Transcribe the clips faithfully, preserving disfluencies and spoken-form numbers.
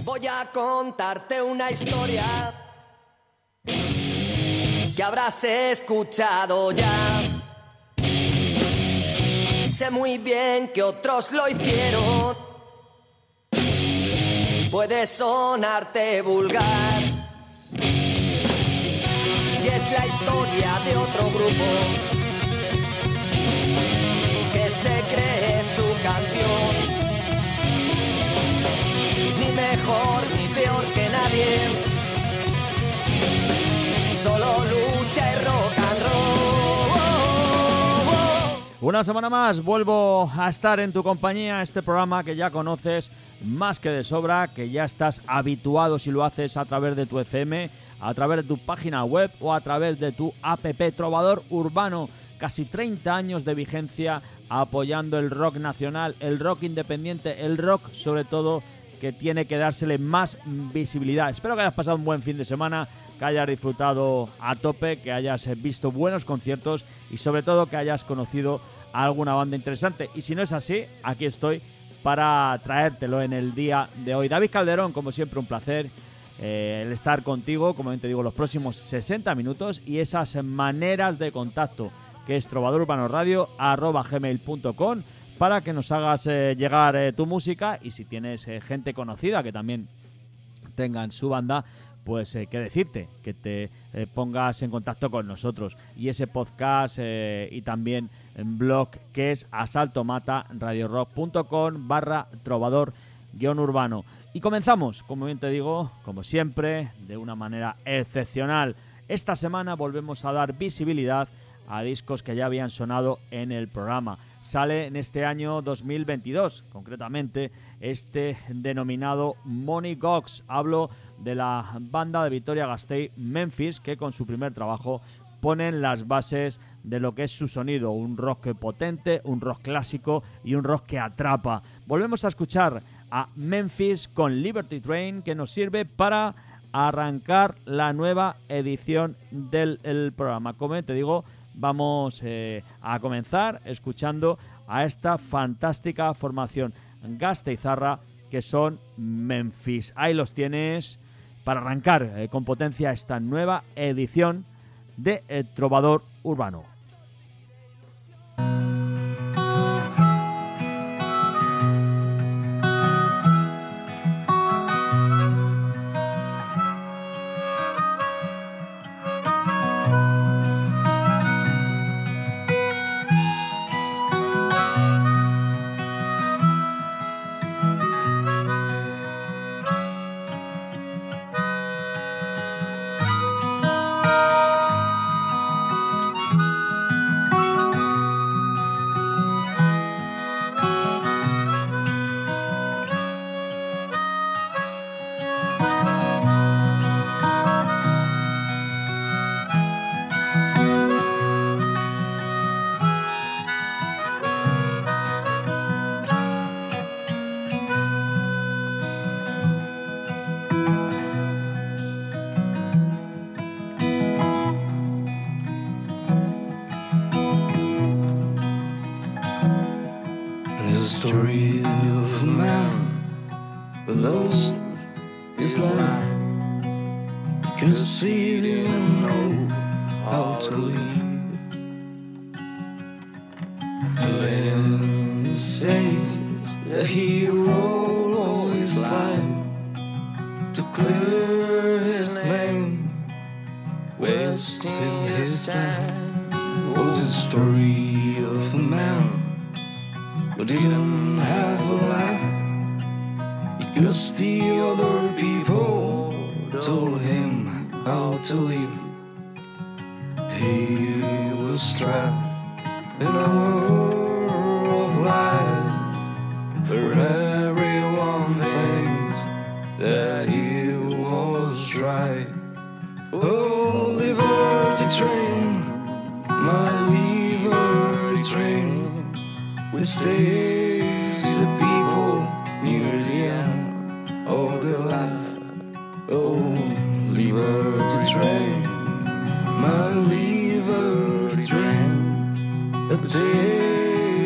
Voy a contarte una historia que habrás escuchado ya. Sé muy bien que otros lo hicieron. Puede sonarte vulgar y es la historia de otro grupo que se cree su canción. Ni mejor ni peor que nadie, solo lucha y rock and roll. Una semana más vuelvo a estar en tu compañía, este programa que ya conoces más que de sobra, que ya estás habituado si lo haces a través de tu F M, a través de tu página web o a través de tu app. Trovador Urbano, casi treinta años de vigencia apoyando el rock nacional, el rock independiente, el rock sobre todo que tiene que dársele más visibilidad. Espero que hayas pasado un buen fin de semana, que hayas disfrutado a tope, que hayas visto buenos conciertos y sobre todo que hayas conocido a alguna banda interesante. Y si no es así, aquí estoy para traértelo en el día de hoy. David Calderón, como siempre, un placer eh, el estar contigo, como te digo, los próximos sesenta minutos y esas maneras de contacto que es trovadorurbanoradio arroba gmail punto com para que nos hagas eh, llegar eh, tu música y si tienes eh, gente conocida que también tengan su banda, pues eh, qué decirte, que te eh, pongas en contacto con nosotros. Y ese podcast eh, y también en blog que es asaltomata.radiorock.com barra trovador guión urbano. Y comenzamos, como bien te digo, como siempre, de una manera excepcional. Esta semana volvemos a dar visibilidad a discos que ya habían sonado en el programa. Sale en este año dos mil veintidós, concretamente este denominado Money Gox. Hablo de la banda de Vitoria-Gasteiz, Memphis, que con su primer trabajo ponen las bases de lo que es su sonido, un rock potente, un rock clásico y un rock que atrapa. Volvemos a escuchar a Memphis con Liberty Train, que nos sirve para arrancar la nueva edición del el programa. Como te digo, vamos eh, a comenzar escuchando a esta fantástica formación gasteizarra que son Memphis. Ahí los tienes para arrancar eh, con potencia esta nueva edición de eh, Trovador Urbano.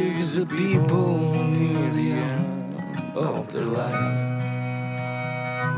Of their life.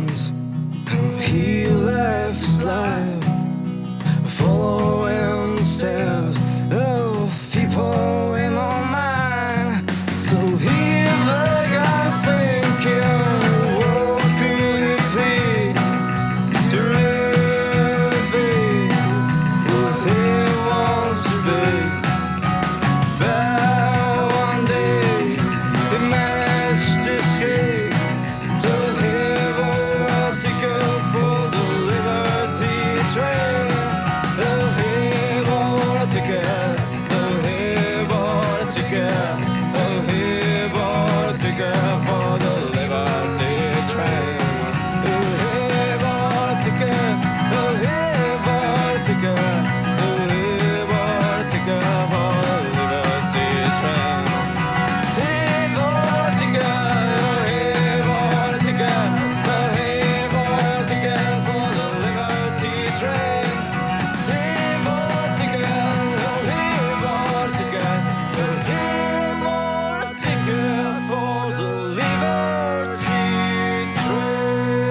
arms. He left his life following steps of people in our mind. So here the guy thinking, what could it be to really be what he wants to be? But one day he managed to escape. So he bought a ticket for the Liberty train. Oh, he bought a ticket. Oh, he bought a ticket. Oh, he bought a ticket for the Liberty train. Oh, he bought a ticket. Oh, he bought a ticket. Oh, he bought a ticket for the Liberty train. He bought a ticket. Oh, he bought a ticket. Oh, he bought a ticket for the Liberty train. He bought a ticket. Oh, he bought a ticket. Oh, he bought a ticket for the Liberty train.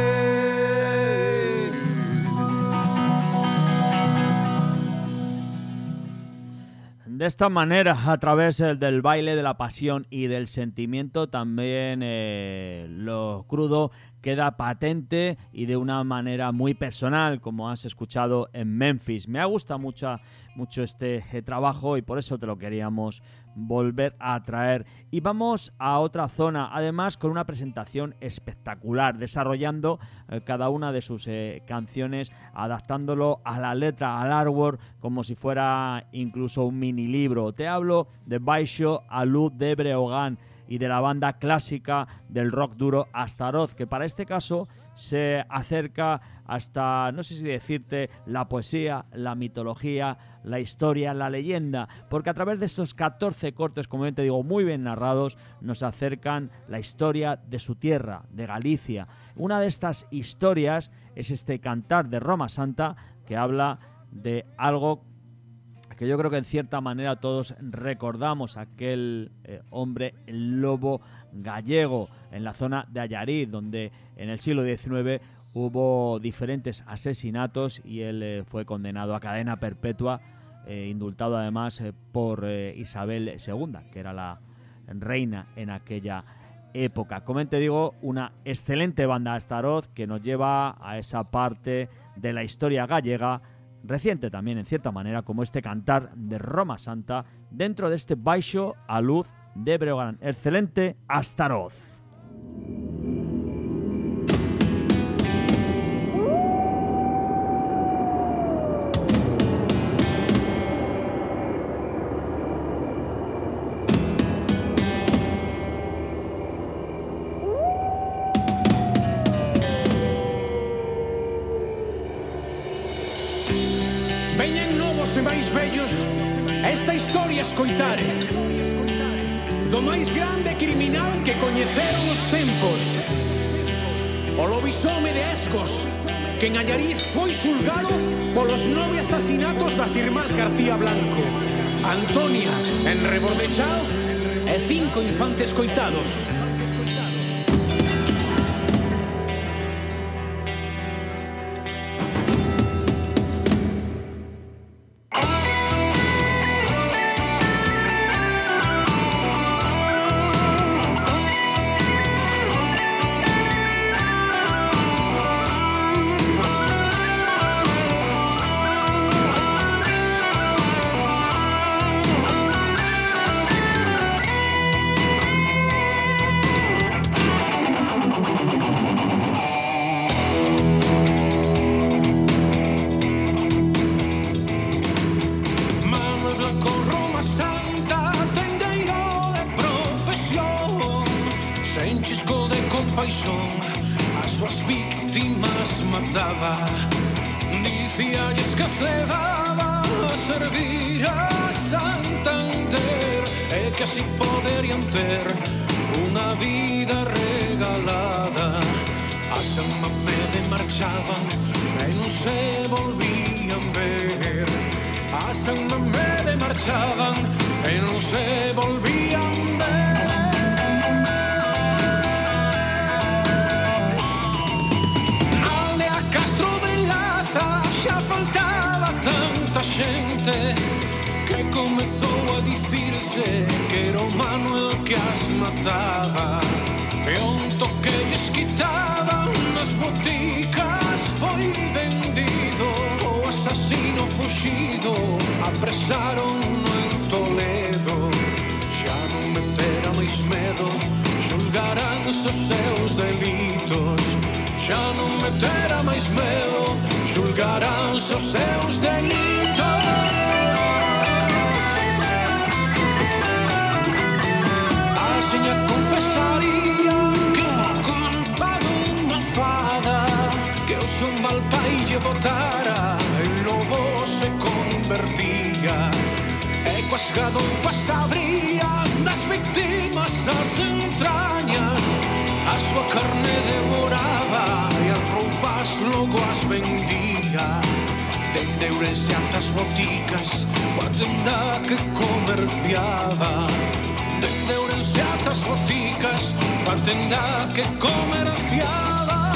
De esta manera, a través eh, del baile de la pasión y del sentimiento, también eh, lo crudo queda patente y de una manera muy personal, como has escuchado en Memphis. Me ha gustado mucho, mucho este eh, trabajo y por eso te lo queríamos volver a traer. Y vamos a otra zona, además con una presentación espectacular, desarrollando eh, cada una de sus eh, canciones, adaptándolo a la letra, al artwork, como si fuera incluso un mini libro. Te hablo de Baixo a Luz de Breogán y de la banda clásica del rock duro Astaroth, que para este caso se acerca hasta, no sé si decirte, la poesía, la mitología, la historia, la leyenda, porque a través de estos catorce cortes, como bien te digo, muy bien narrados, nos acercan la historia de su tierra, de Galicia. Una de estas historias es este cantar de Roma Santa, que habla de algo que yo creo que en cierta manera todos recordamos, aquel eh, hombre, el lobo gallego, en la zona de Allariz, donde en el siglo diecinueve hubo diferentes asesinatos y él eh, fue condenado a cadena perpetua, eh, indultado además eh, por eh, Isabel segunda, que era la reina en aquella época. Como te digo, una excelente banda Astaroth que nos lleva a esa parte de la historia gallega, reciente también en cierta manera, como este cantar de Roma Santa, dentro de este Baixo a Luz de Breogán. Excelente Astaroth. Veñen novos e máis vellos esta historia escoitare do máis grande criminal que coñeceron os tempos, o lobisome de Escos, que en Allariz foi xulgado polos nove asasinatos das irmás García Blanco, Antonia en Rebordechao e cinco infantes coitados. Dicíalles que se levaba a servir a Santander e que así poderían ter unha vida regalada. A San Mamede marchaban e non se volvían ver. A San Mamede marchaban e non se volvían ver. faltaba tanta xente que comezou a dicirse que era o Manuel que as mataba. E onto que lles quitaban nas boticas foi vendido. O asasino fuxido apresaron en Toledo. Xa non me terá máis medo, xulgarán os seus delitos. Xa non me terá máis medo, xulgarán os seus delitos. A seña confesaría que por culpa dunha fada que o son mal pai lle botara, el lobo se convertía. E coas gadopas abría das víctimas as entrañas, a súa carne devoraba e as roupas logo as vendía. Dende Ourense ata as boticas coa tenda que comerciaba. Dende Ourense ata as boticas coa tenda que comerciaba.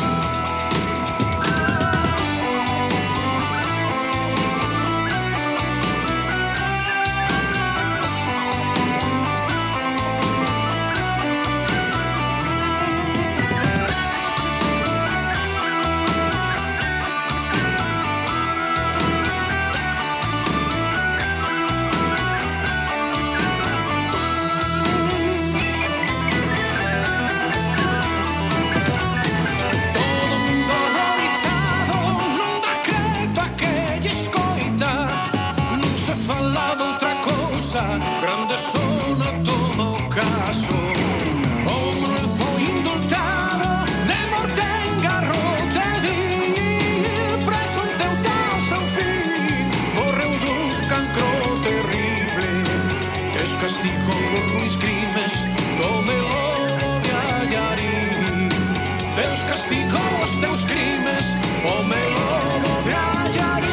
Grande sona toma o caso. O Manuel foi indultado de morte en garrote vil, preso en Ceuta ao seu fin, morreu dun cancro terrible. Deus castigou os ruins crimes do meu lobo de Allariz. Deus castigou os teus crimes, o meu lobo de Allariz.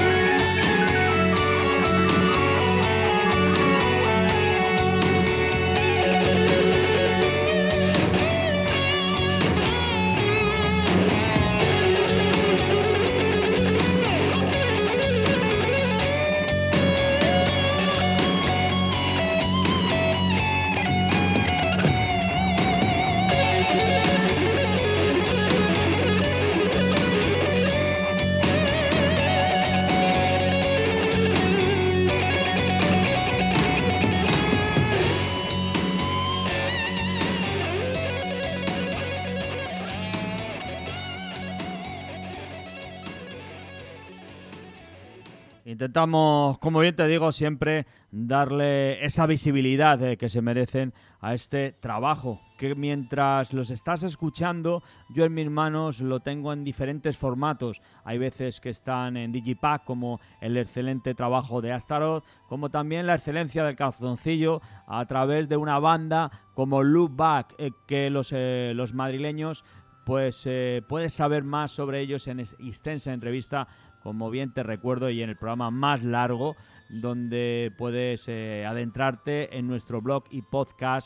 Intentamos, como bien te digo, siempre darle esa visibilidad eh, que se merecen a este trabajo, que mientras los estás escuchando, yo en mis manos lo tengo en diferentes formatos. Hay veces que están en Digipack, como el excelente trabajo de Astaroth, como también la excelencia del calzoncillo a través de una banda como Loopback, eh, que los, eh, los madrileños pues eh, puedes saber más sobre ellos en extensa entrevista, como bien te recuerdo, y en el programa más largo, donde puedes eh, adentrarte en nuestro blog y podcast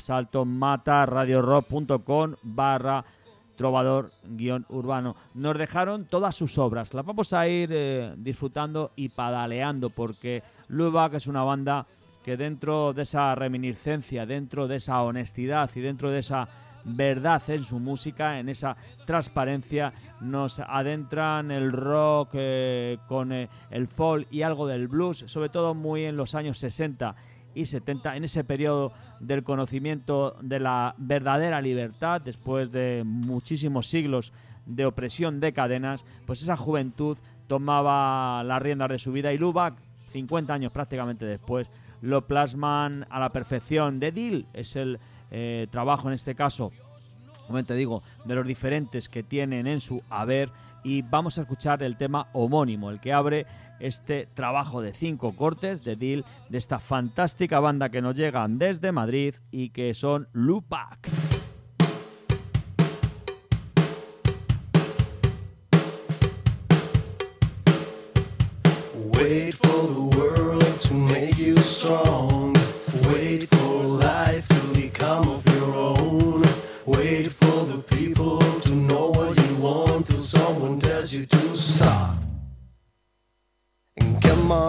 asaltomataradiorock.com barra trovador guión urbano. Nos dejaron todas sus obras, las vamos a ir eh, disfrutando y padaleando, porque Loopback es una banda que dentro de esa reminiscencia, dentro de esa honestidad y dentro de esa verdad en su música, en esa transparencia, nos adentran el rock eh, con eh, el folk y algo del blues, sobre todo muy en los años sesenta y setenta, en ese periodo del conocimiento de la verdadera libertad, después de muchísimos siglos de opresión de cadenas, pues esa juventud tomaba las riendas de su vida, y Loopback, cincuenta años prácticamente después, lo plasman a la perfección. The Deal es el Eh, trabajo en este caso, como te digo, de los diferentes que tienen en su haber, y vamos a escuchar el tema homónimo, el que abre este trabajo de cinco cortes de Deal, de esta fantástica banda que nos llegan desde Madrid y que son Loopback. Wait for the world to make you strong. Wait for life to become of your own. Wait for the people to know what you want till someone tells you to stop. come on.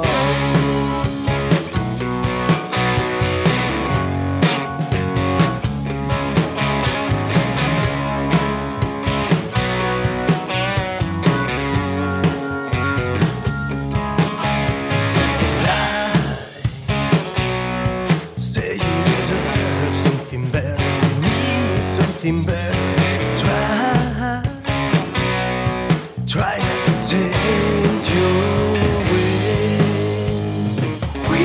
Something better. Try, try not to change your ways. We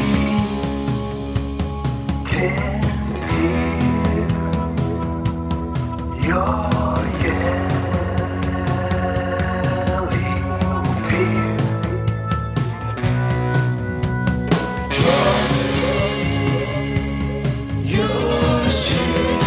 can't hear your yelling fear. Drop your shit.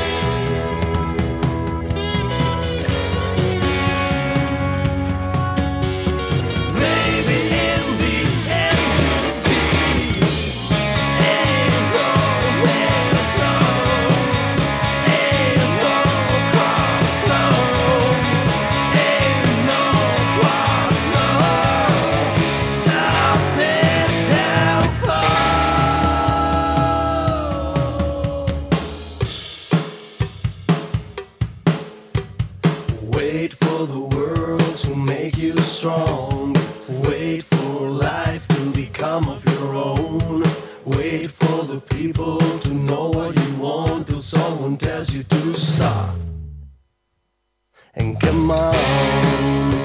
Wait for the world to make you strong. Wait for life to become of your own. Wait for the people to know what you want till someone tells you to stop. And come on.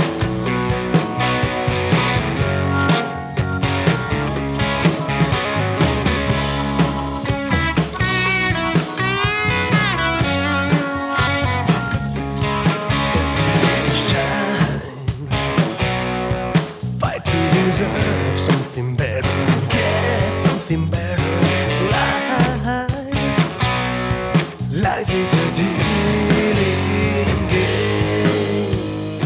Deserve something better, get something better. Life, life is a dealing game.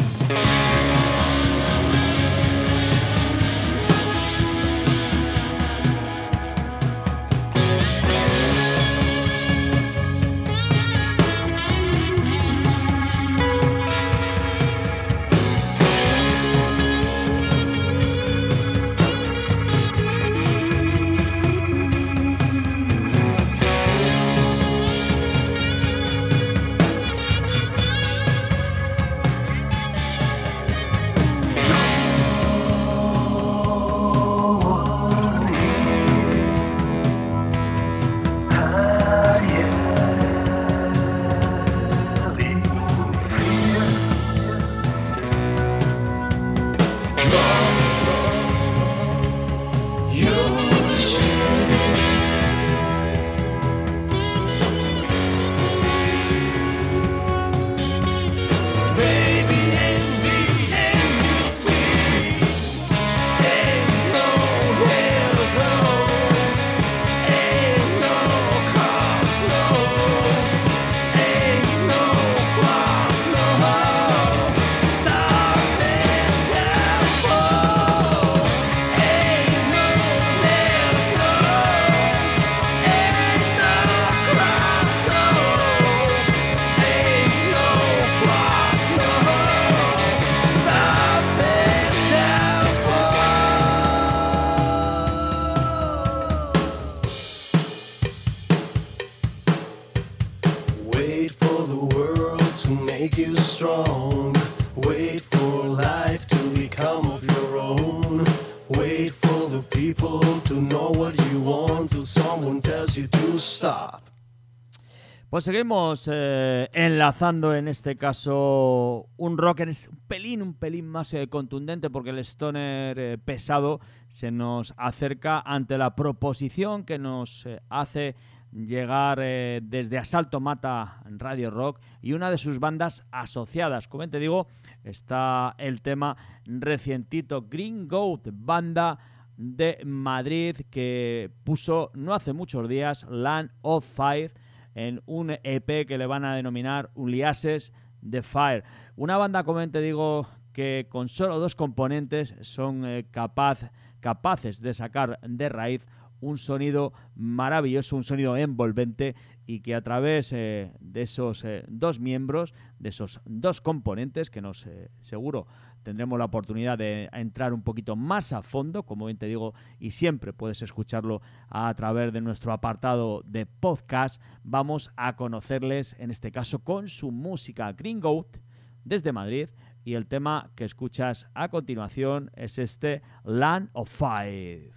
Wait for the world to make you strong. Wait for life to become of your own. Wait for the people to know what you want till someone tells you to stop. Pues seguimos eh, enlazando en este caso un rock que es un pelín, un pelín más eh, contundente porque el stoner eh, pesado se nos acerca ante la proposición que nos eh, hace llegar eh, desde Asalto Mata Radio Rock y una de sus bandas asociadas. Como te digo, está el tema recientito Green Goat, banda de Madrid que puso no hace muchos días Land of Fire en un E P que le van a denominar Uliases de Fire. Una banda, como te digo, que con solo dos componentes son eh, capaz, capaces de sacar de raíz un sonido maravilloso, un sonido envolvente, y que a través eh, de esos eh, dos miembros, de esos dos componentes, que nos eh, seguro tendremos la oportunidad de entrar un poquito más a fondo, como bien te digo, y siempre puedes escucharlo a través de nuestro apartado de podcast, vamos a conocerles, en este caso con su música Green Goat, desde Madrid, y el tema que escuchas a continuación es este Land of Five.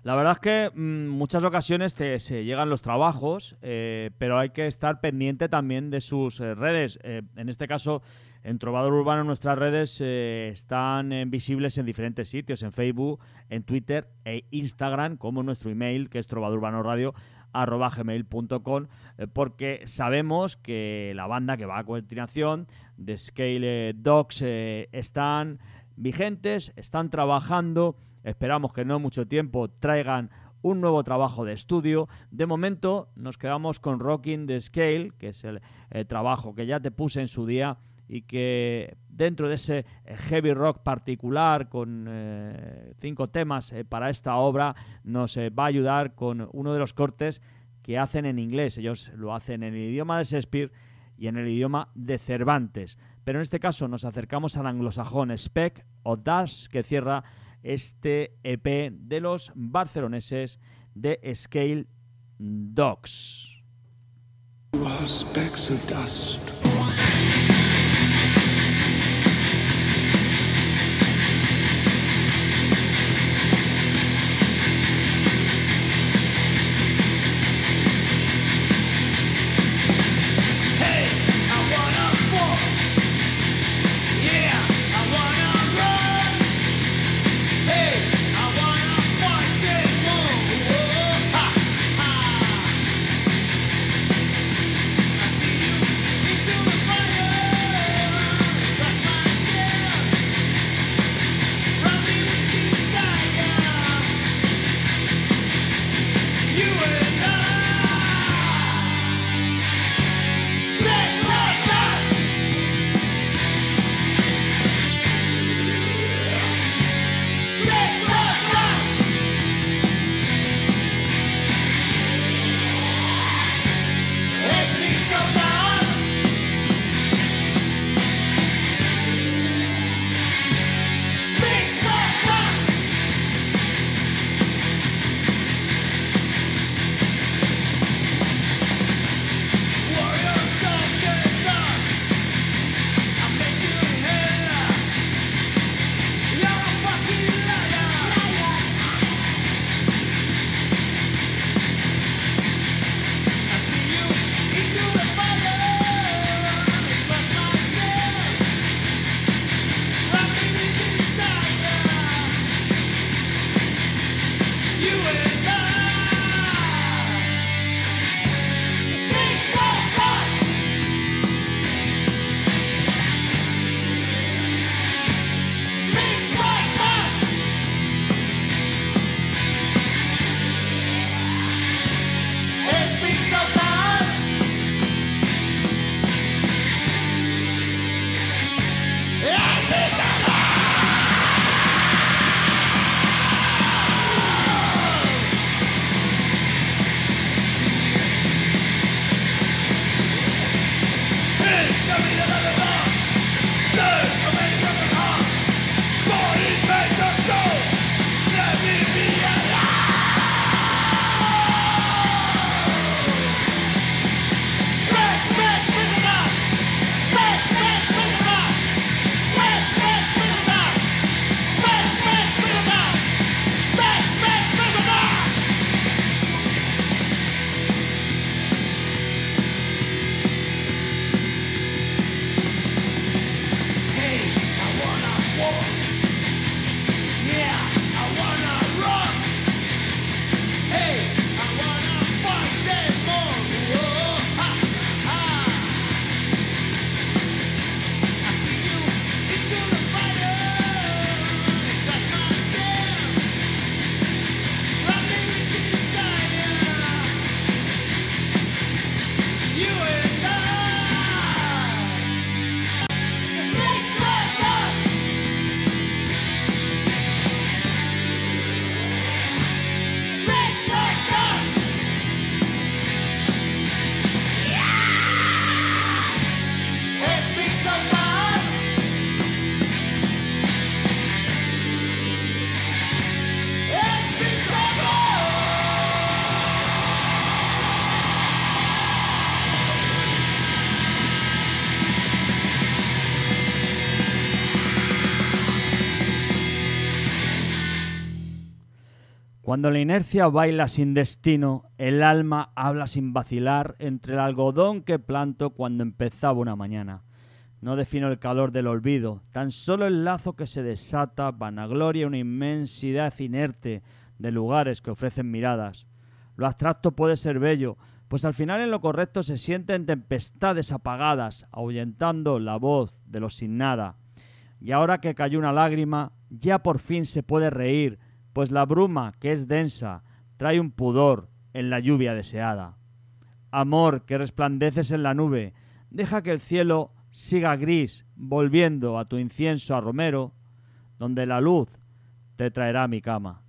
La verdad es que en mm, muchas ocasiones te, se llegan los trabajos, eh, pero hay que estar pendiente también de sus eh, redes. Eh, en este caso, en Trovador Urbano nuestras redes eh, están eh, visibles en diferentes sitios, en Facebook, en Twitter e Instagram, como nuestro email, que es trovadorurbanoradio arroba gmail punto com, eh, porque sabemos que la banda que va a continuación, The Scale Dogs, eh, están vigentes, están trabajando. Esperamos que no mucho tiempo traigan un nuevo trabajo de estudio. De momento nos quedamos con Rocking the Scale, que es el eh, trabajo que ya te puse en su día y que dentro de ese heavy rock particular con eh, cinco temas eh, para esta obra nos eh, va a ayudar con uno de los cortes que hacen en inglés. Ellos lo hacen en el idioma de Shakespeare y en el idioma de Cervantes. Pero en este caso nos acercamos al anglosajón Speck o Dust, que cierra este E P de los barceloneses de Scale Dogs. Specks of dust. Fire! Cuando la inercia baila sin destino, el alma habla sin vacilar entre el algodón que planto cuando empezaba una mañana. No defino el calor del olvido, tan solo el lazo que se desata, vanagloria una inmensidad inerte de lugares que ofrecen miradas. Lo abstracto puede ser bello, pues al final en lo correcto se sienten tempestades apagadas, ahuyentando la voz de los sin nada. Y ahora que cayó una lágrima, ya por fin se puede reír, pues la bruma, que es densa, trae un pudor en la lluvia deseada. Amor, que resplandeces en la nube, deja que el cielo siga gris, volviendo a tu incienso a romero, donde la luz te traerá a mi cama.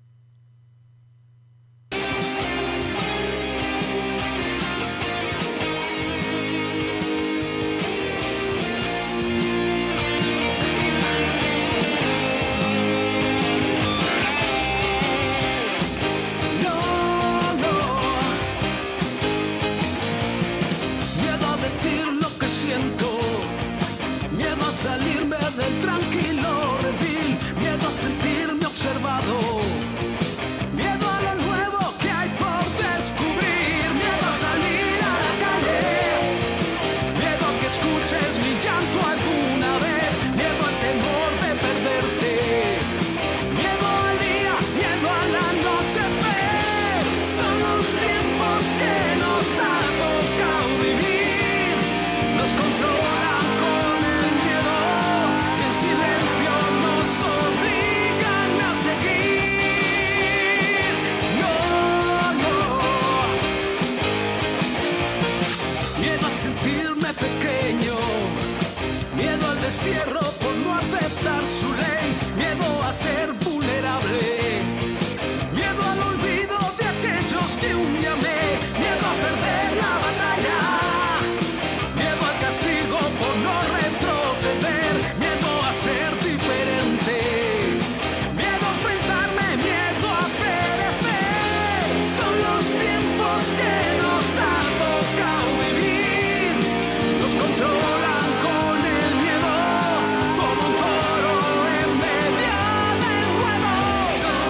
Salirme del tranquilo redil, miedo a sentirme observado, miedo a lo nuevo que hay por descubrir, miedo a salir a la calle, miedo a que escuches mi llanto alguna vez, miedo al temor de perderte, miedo al día, miedo a la noche. Son los tiempos que nos ha tocado vivir, nos controlan. Destierro por no aceptar su ley, miedo a ser vulnerable, miedo al olvido de aquellos que un día amé, miedo a perder la batalla, miedo al castigo por no retroceder, miedo a ser diferente, miedo a enfrentarme, miedo a perecer. Son los tiempos que nos ha tocado vivir, nos controlan. Son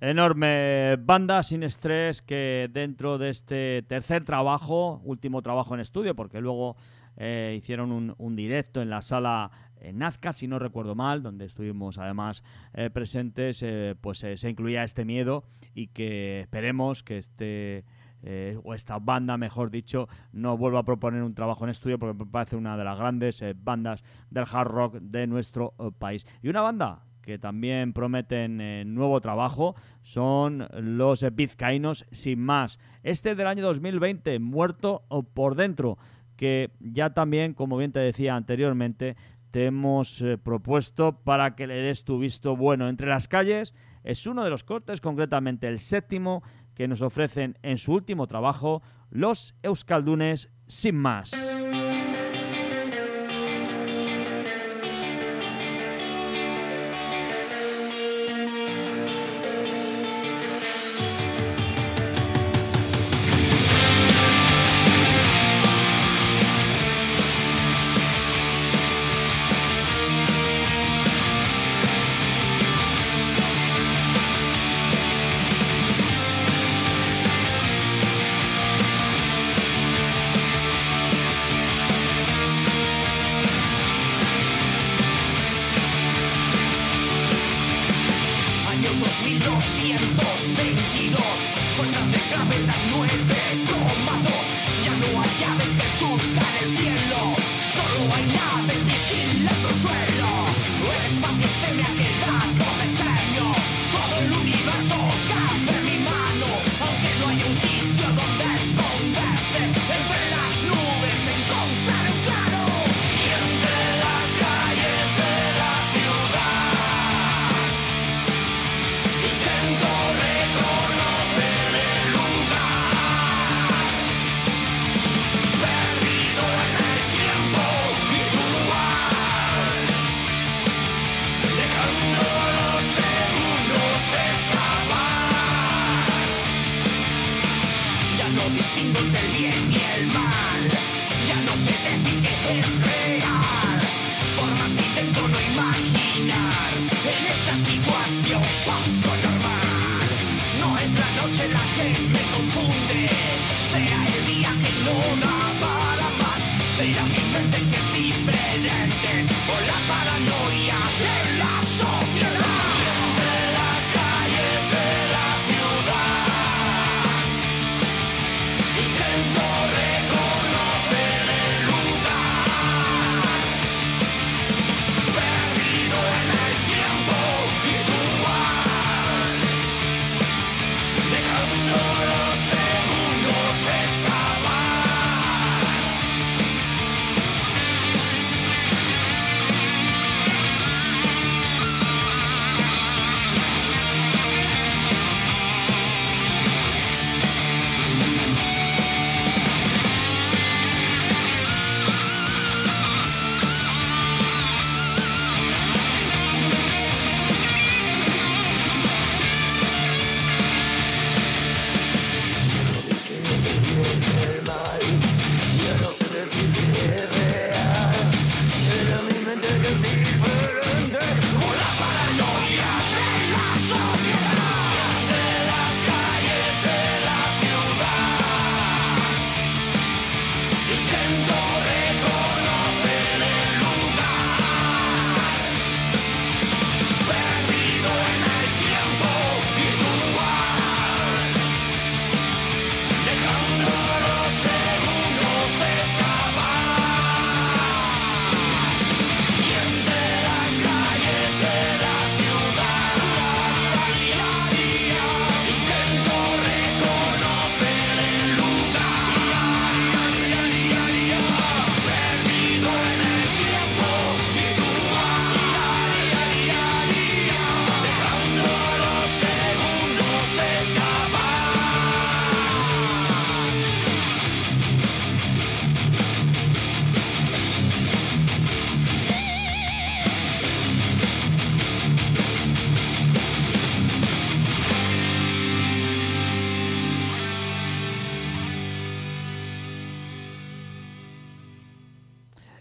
Enorme banda Sin Estrés, que dentro de este tercer trabajo, último trabajo en estudio, porque luego eh, hicieron un, un directo en la sala en Nazca, si no recuerdo mal, donde estuvimos además eh, presentes, eh, pues eh, se incluía este miedo, y que esperemos que este eh, o esta banda, mejor dicho, no vuelva a proponer un trabajo en estudio, porque me parece una de las grandes eh, bandas del hard rock de nuestro eh, país. Y una banda que también prometen eh, nuevo trabajo son los eh, vizcaínos Sin Más. Este del año dos mil veinte, Muerto por Dentro, que ya también, como bien te decía anteriormente, te hemos eh, propuesto para que le des tu visto bueno. Entre las calles es uno de los cortes, concretamente el séptimo, que nos ofrecen en su último trabajo los euskaldunes Sin Más. Dejando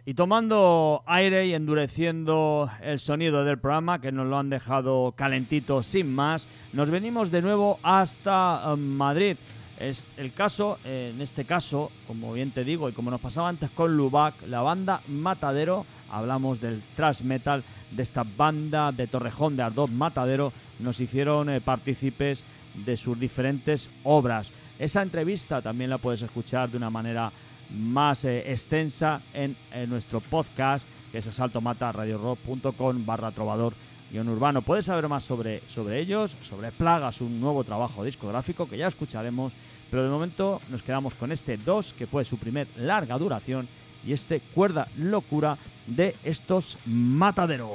Y tomando aire y endureciendo el sonido del programa, que nos lo han dejado calentito sin más, nos venimos de nuevo hasta uh, Madrid. Es el caso, eh, en este caso, como bien te digo, y como nos pasaba antes con Lubac, la banda Matadero, hablamos del thrash metal de esta banda de Torrejón de Ardoz, Matadero, nos hicieron eh, partícipes de sus diferentes obras. Esa entrevista también la puedes escuchar de una manera más eh, extensa en, en nuestro podcast, que es asaltomata.radiorock.com barra trovador guión urbano. Puedes saber más sobre, sobre ellos, sobre Plagas, un nuevo trabajo discográfico que ya escucharemos, pero de momento nos quedamos con este dos, que fue su primer larga duración, y este Cuerda Locura de estos Matadero.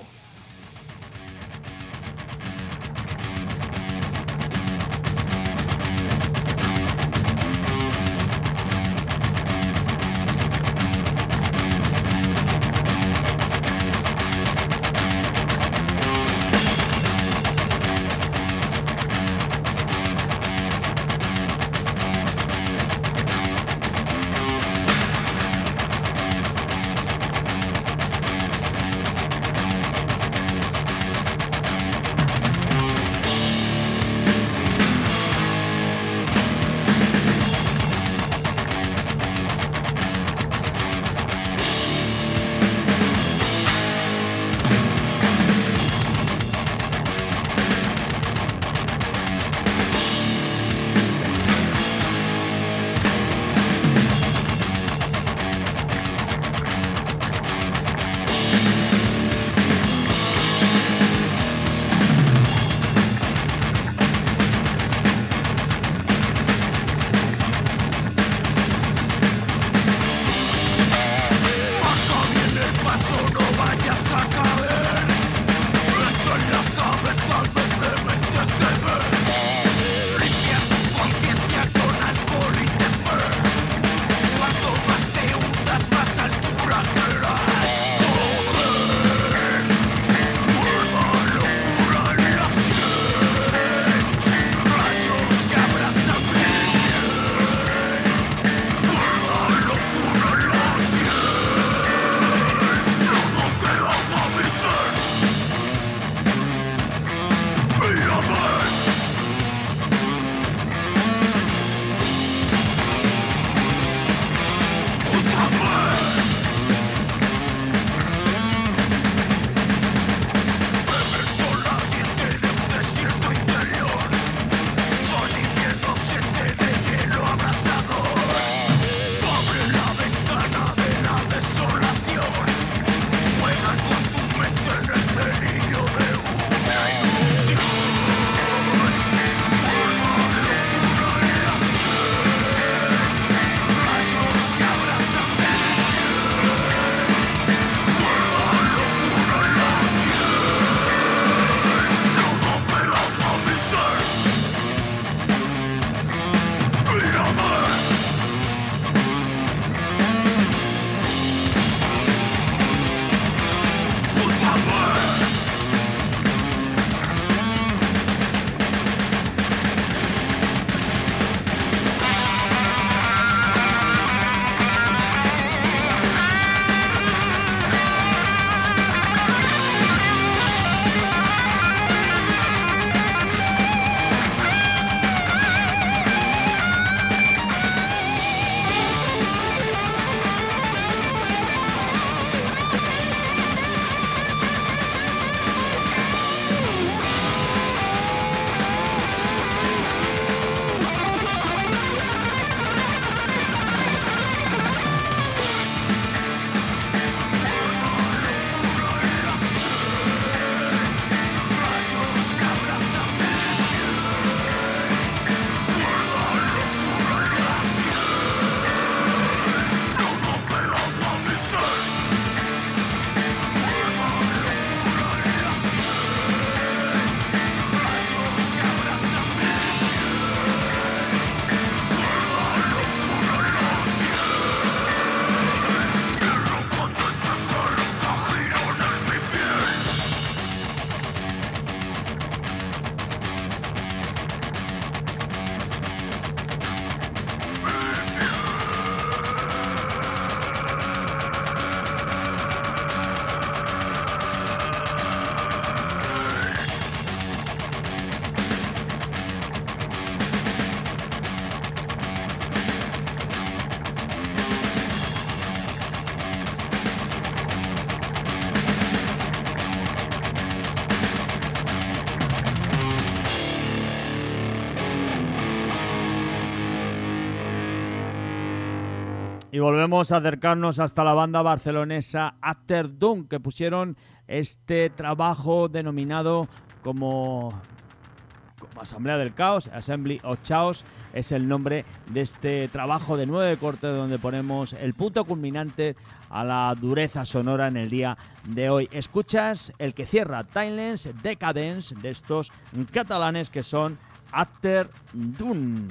Y volvemos a acercarnos hasta la banda barcelonesa After Doom, que pusieron este trabajo denominado como, como Asamblea del Caos, Assembly of Chaos, es el nombre de este trabajo de nueve cortes donde ponemos el punto culminante a la dureza sonora en el día de hoy. Escuchas el que cierra Timeless Decadence de estos catalanes que son After Doom.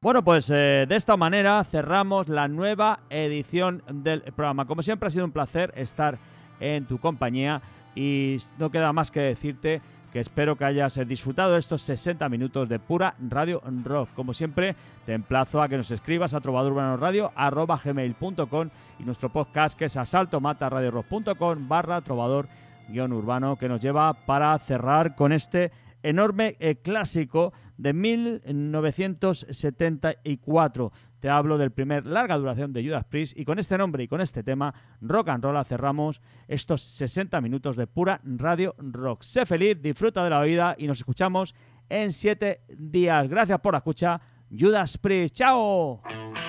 Bueno, pues eh, de esta manera cerramos la nueva edición del programa. Como siempre ha sido un placer estar en tu compañía y no queda más que decirte que espero que hayas disfrutado estos sesenta minutos de pura radio rock. Como siempre, te emplazo a que nos escribas a trovadorurbanoradio arroba gmail punto com y nuestro podcast, que es asaltomataradiorock.com barra trovador guión urbano, que nos lleva para cerrar con este enorme eh, clásico de mil novecientos setenta y cuatro. Te hablo del primer larga duración de Judas Priest, y con este nombre y con este tema, Rock and Roll, cerramos estos sesenta minutos de pura radio rock. Sé feliz, disfruta de la vida y nos escuchamos en siete días. Gracias por la escucha. Judas Priest. ¡Chao!